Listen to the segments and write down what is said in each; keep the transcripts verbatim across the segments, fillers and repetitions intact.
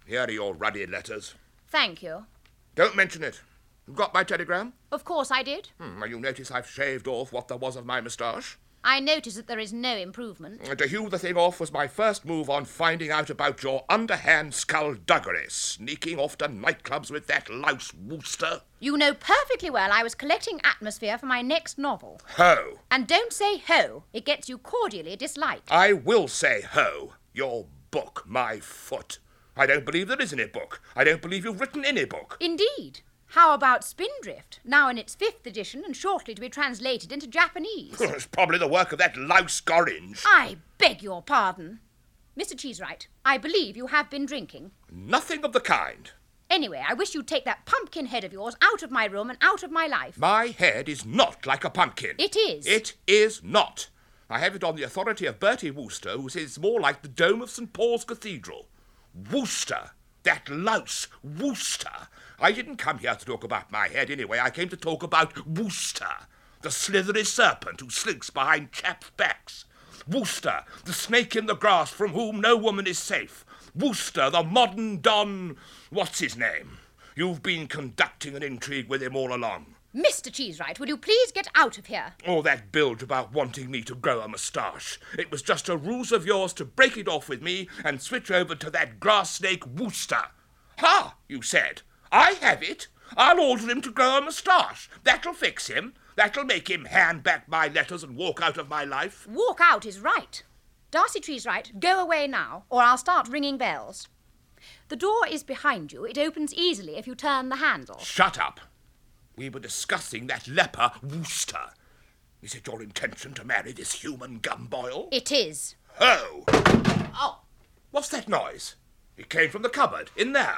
Here are your ruddy letters. Thank you. Don't mention it. You got my telegram? Of course I did. Hmm, well, you notice I've shaved off what there was of my moustache. I notice that there is no improvement. Uh, to hew the thing off was my first move on finding out about your underhand skullduggery, sneaking off to nightclubs with that louse Wooster. You know perfectly well I was collecting atmosphere for my next novel. Ho! And don't say ho. It gets you cordially disliked. I will say ho. Your book, my foot. I don't believe there is any book. I don't believe you've written any book. Indeed. How about Spindrift, now in its fifth edition and shortly to be translated into Japanese? It's probably the work of that louse Gorringe. I beg your pardon. Mister Cheesewright, I believe you have been drinking. Nothing of the kind. Anyway, I wish you'd take that pumpkin head of yours out of my room and out of my life. My head is not like a pumpkin. It is. It is not. I have it on the authority of Bertie Wooster, who says it's more like the dome of Saint Paul's Cathedral. Wooster. That louse Wooster. I didn't come here to talk about my head anyway. I came to talk about Wooster, the slithery serpent who slinks behind chaps' backs. Wooster, the snake in the grass from whom no woman is safe. Wooster, the modern Don... What's his name? You've been conducting an intrigue with him all along. Mister Cheesewright, will you please get out of here? All that bilge about wanting me to grow a moustache. It was just a ruse of yours to break it off with me and switch over to that grass snake Wooster. Ha, you said. I have it. I'll order him to grow a moustache. That'll fix him. That'll make him hand back my letters and walk out of my life. Walk out is right. Darcy Cheesewright, go away now, or I'll start ringing bells. The door is behind you. It opens easily if you turn the handle. Shut up. We were discussing that leper Wooster. Is it your intention to marry this human gumboil? It is. Oh! Oh! What's that noise? It came from the cupboard, in there.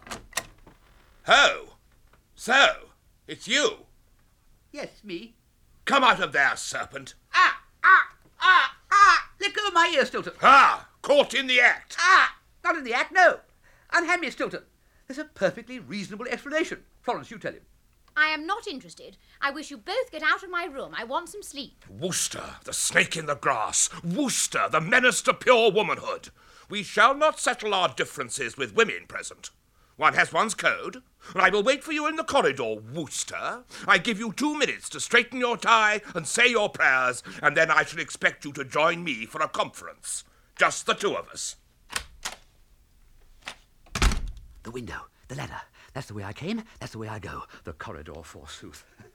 Oh! So, it's you. Yes, me. Come out of there, serpent. Ah! Ah! Ah! Ah! Let go of my ear, Stilton. Ah! Caught in the act. Ah! Not in the act, no. Unhand me, Stilton. There's a perfectly reasonable explanation. Florence, you tell him. I am not interested. I wish you both get out of my room. I want some sleep. Wooster, the snake in the grass. Wooster, the menace to pure womanhood. We shall not settle our differences with women present. One has one's code, and I will wait for you in the corridor, Wooster. I give you two minutes to straighten your tie and say your prayers, and then I shall expect you to join me for a conference. Just the two of us. The window, the ladder. That's the way I came, that's the way I go. The corridor, forsooth.